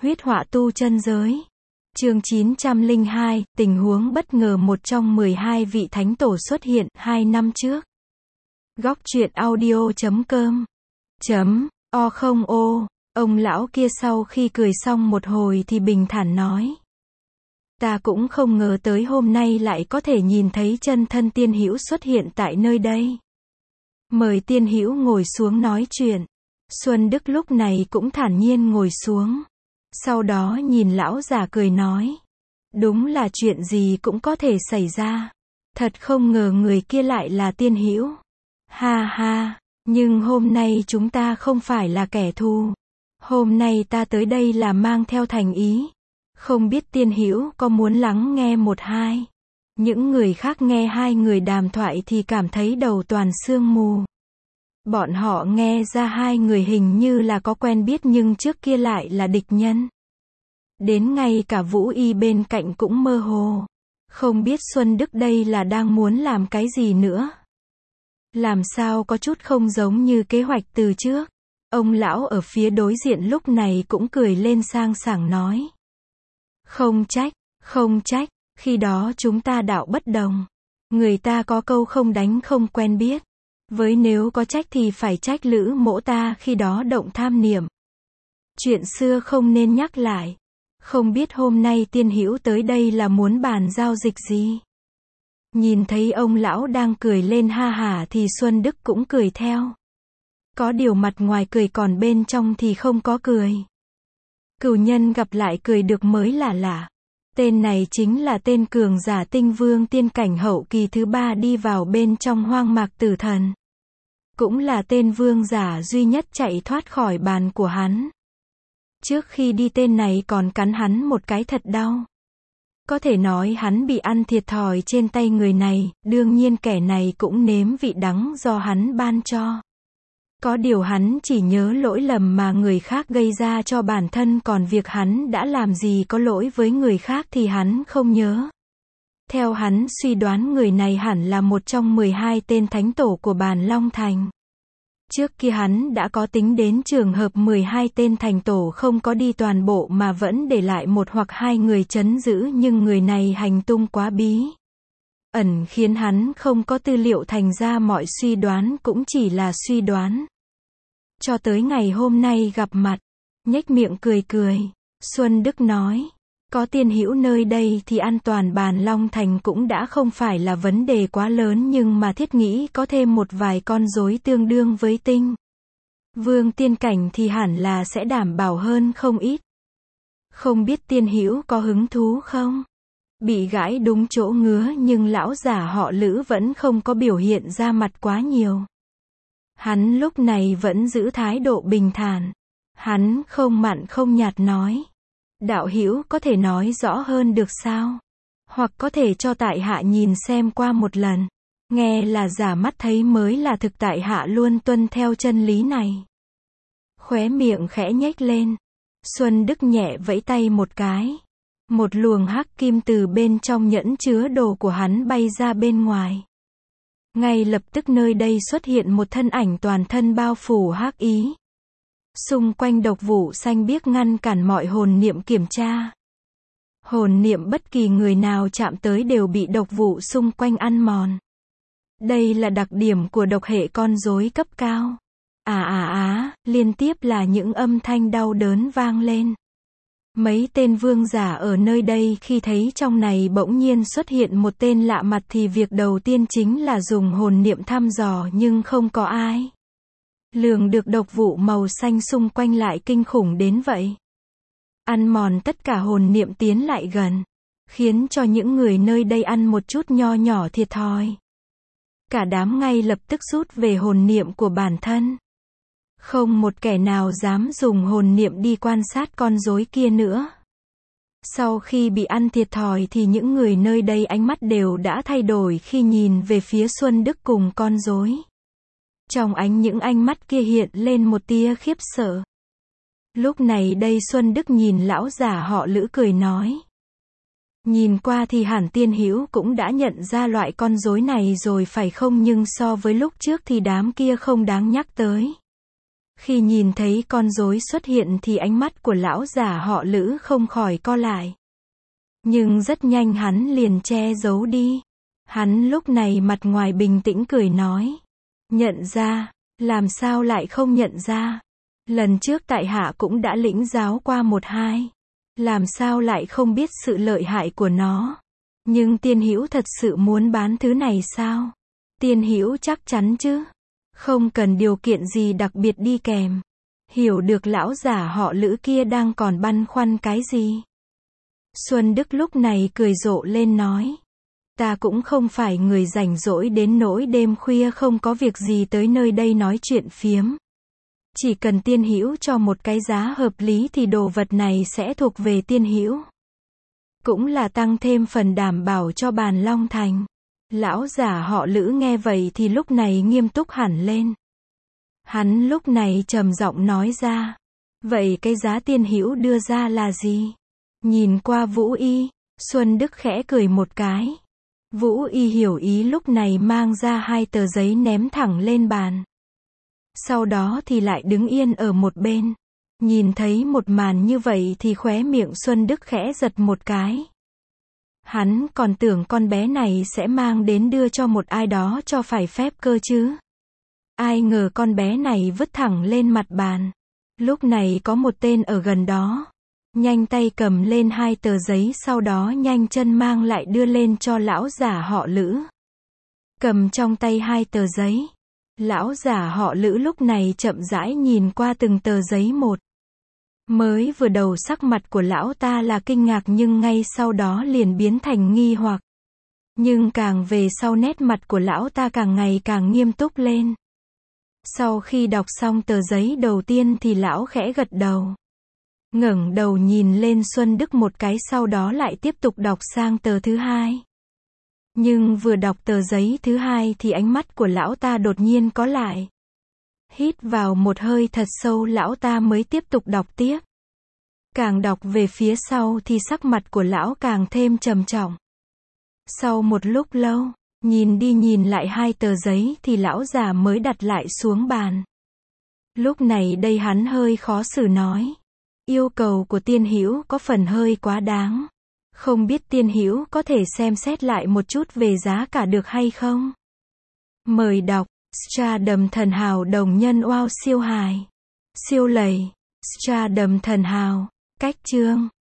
Huyết họa tu chân giới. Chương 902, tình huống bất ngờ một trong 12 vị thánh tổ xuất hiện 2 năm trước. Góc truyện audio.com O ông lão kia sau khi cười xong một hồi thì bình thản nói. Ta cũng không ngờ tới hôm nay lại có thể nhìn thấy chân thân Tiên Hữu xuất hiện tại nơi đây. Mời Tiên Hữu ngồi xuống nói chuyện. Xuân Đức lúc này cũng thản nhiên ngồi xuống. Sau đó nhìn lão già cười nói. Đúng là chuyện gì cũng có thể xảy ra. Thật không ngờ người kia lại là Tiên Hữu. Ha ha, nhưng hôm nay chúng ta không phải là kẻ thù. Hôm nay ta tới đây là mang theo thành ý. Không biết Tiên Hữu có muốn lắng nghe một hai. Những người khác nghe hai người đàm thoại thì cảm thấy đầu toàn sương mù. Bọn họ nghe ra hai người hình như là có quen biết nhưng trước kia lại là địch nhân. Đến ngay cả Vũ Y bên cạnh cũng mơ hồ. Không biết Xuân Đức đây là đang muốn làm cái gì nữa. Làm sao có chút không giống như kế hoạch từ trước. Ông lão ở phía đối diện lúc này cũng cười lên sang sảng nói. Không trách, khi đó chúng ta đạo bất đồng. Người ta có câu không đánh không quen biết. Với nếu có trách thì phải trách Lữ Mỗ ta khi đó động tham niệm. Chuyện xưa không nên nhắc lại. Không biết hôm nay Tiên Hữu tới đây là muốn bàn giao dịch gì. Nhìn thấy ông lão đang cười lên ha hả thì Xuân Đức cũng cười theo. Có điều mặt ngoài cười còn bên trong thì không có cười. Cửu nhân gặp lại cười được mới là lạ. Tên này chính là tên cường giả tinh vương tiên cảnh hậu kỳ thứ 3 đi vào bên trong hoang mạc tử thần. Cũng là tên vương giả duy nhất chạy thoát khỏi bàn của hắn. Trước khi đi tên này còn cắn hắn một cái thật đau. Có thể nói hắn bị ăn thiệt thòi trên tay người này, đương nhiên kẻ này cũng nếm vị đắng do hắn ban cho. Có điều hắn chỉ nhớ lỗi lầm mà người khác gây ra cho bản thân, còn việc hắn đã làm gì có lỗi với người khác thì hắn không nhớ. Theo hắn suy đoán người này hẳn là một trong 12 tên thánh tổ của Bàn Long Thành. Trước kia hắn đã có tính đến trường hợp 12 tên thành tổ không có đi toàn bộ mà vẫn để lại một hoặc hai người trấn giữ, nhưng người này hành tung quá bí ẩn khiến hắn không có tư liệu, thành ra mọi suy đoán cũng chỉ là suy đoán. Cho tới ngày hôm nay gặp mặt, nhếch miệng cười, Xuân Đức nói, có Tiên Hữu nơi đây thì an toàn Bàn Long Thành cũng đã không phải là vấn đề quá lớn, nhưng mà thiết nghĩ có thêm một vài con rối tương đương với tinh vương tiên cảnh thì hẳn là sẽ đảm bảo hơn không ít. Không biết Tiên Hữu có hứng thú không? Bị gãi đúng chỗ ngứa nhưng lão giả họ Lữ vẫn không có biểu hiện ra mặt quá nhiều. Hắn lúc này vẫn giữ thái độ bình thản. Hắn không mặn không nhạt nói. Đạo hữu có thể nói rõ hơn được sao? Hoặc có thể cho tại hạ nhìn xem qua một lần. Nghe là giả mắt thấy mới là thực, tại hạ luôn tuân theo chân lý này. Khóe miệng khẽ nhếch lên. Xuân Đức nhẹ vẫy tay một cái. Một luồng hắc kim từ bên trong nhẫn chứa đồ của hắn bay ra bên ngoài. Ngay lập tức nơi đây xuất hiện một thân ảnh toàn thân bao phủ hắc ý. Xung quanh độc vụ xanh biếc ngăn cản mọi hồn niệm kiểm tra. Hồn niệm bất kỳ người nào chạm tới đều bị độc vụ xung quanh ăn mòn. Đây là đặc điểm của độc hệ con rối cấp cao. Liên tiếp là những âm thanh đau đớn vang lên. Mấy tên vương giả ở nơi đây khi thấy trong này bỗng nhiên xuất hiện một tên lạ mặt thì việc đầu tiên chính là dùng hồn niệm thăm dò, nhưng không có ai lường được độc vụ màu xanh xung quanh lại kinh khủng đến vậy. Ăn mòn tất cả hồn niệm tiến lại gần, khiến cho những người nơi đây ăn một chút nho nhỏ thiệt thòi. Cả đám ngay lập tức rút về hồn niệm của bản thân. Không một kẻ nào dám dùng hồn niệm đi quan sát con rối kia nữa. Sau khi bị ăn thiệt thòi thì những người nơi đây ánh mắt đều đã thay đổi khi nhìn về phía Xuân Đức cùng con rối. Trong những ánh mắt kia hiện lên một tia khiếp sợ. Lúc này đây Xuân Đức nhìn lão giả họ Lữ cười nói. Nhìn qua thì hẳn Tiên Hữu cũng đã nhận ra loại con rối này rồi phải không, nhưng so với lúc trước thì đám kia không đáng nhắc tới. Khi nhìn thấy con rối xuất hiện thì ánh mắt của lão giả họ Lữ không khỏi co lại. Nhưng rất nhanh hắn liền che giấu đi. Hắn lúc này mặt ngoài bình tĩnh cười nói. Nhận ra, làm sao lại không nhận ra. Lần trước tại hạ cũng đã lĩnh giáo qua 1-2. Làm sao lại không biết sự lợi hại của nó. Nhưng Tiên Hữu thật sự muốn bán thứ này sao? Tiên Hữu chắc chắn chứ? Không cần điều kiện gì đặc biệt đi kèm. Hiểu được lão giả họ Lữ kia đang còn băn khoăn cái gì. Xuân Đức lúc này cười rộ lên nói. Ta cũng không phải người rảnh rỗi đến nỗi đêm khuya không có việc gì tới nơi đây nói chuyện phiếm. Chỉ cần Tiên Hữu cho một cái giá hợp lý thì đồ vật này sẽ thuộc về Tiên Hữu. Cũng là tăng thêm phần đảm bảo cho bàn Long Thành. Lão giả họ Lữ nghe vậy thì lúc này nghiêm túc hẳn lên. Hắn lúc này trầm giọng nói ra. Vậy cái giá Tiên Hữu đưa ra là gì? Nhìn qua Vũ Y, Xuân Đức khẽ cười một cái. Vũ Y hiểu ý lúc này mang ra 2 tờ giấy ném thẳng lên bàn. Sau đó thì lại đứng yên ở một bên. Nhìn thấy một màn như vậy thì khóe miệng Xuân Đức khẽ giật một cái. Hắn còn tưởng con bé này sẽ mang đến đưa cho một ai đó cho phải phép cơ chứ. Ai ngờ con bé này vứt thẳng lên mặt bàn. Lúc này có một tên ở gần đó. Nhanh tay cầm lên 2 tờ giấy sau đó nhanh chân mang lại đưa lên cho lão giả họ Lữ. Cầm trong tay 2 tờ giấy. Lão giả họ Lữ lúc này chậm rãi nhìn qua từng tờ giấy một. Mới vừa đầu sắc mặt của lão ta là kinh ngạc nhưng ngay sau đó liền biến thành nghi hoặc. Nhưng càng về sau nét mặt của lão ta càng ngày càng nghiêm túc lên. Sau khi đọc xong tờ giấy đầu tiên thì lão khẽ gật đầu. Ngẩng đầu nhìn lên Xuân Đức một cái sau đó lại tiếp tục đọc sang tờ thứ 2. Nhưng vừa đọc tờ giấy thứ 2 thì ánh mắt của lão ta đột nhiên có lại. Hít vào một hơi thật sâu lão ta mới tiếp tục đọc tiếp. Càng đọc về phía sau thì sắc mặt của lão càng thêm trầm trọng. Sau một lúc lâu, nhìn đi nhìn lại 2 tờ giấy thì lão già mới đặt lại xuống bàn. Lúc này đây hắn hơi khó xử nói. Yêu cầu của Tiên Hữu có phần hơi quá đáng. Không biết Tiên Hữu có thể xem xét lại một chút về giá cả được hay không? Mời đọc. Stardom thần hào đồng nhân wow siêu hài. Siêu lầy. Stardom thần hào. Cách chương.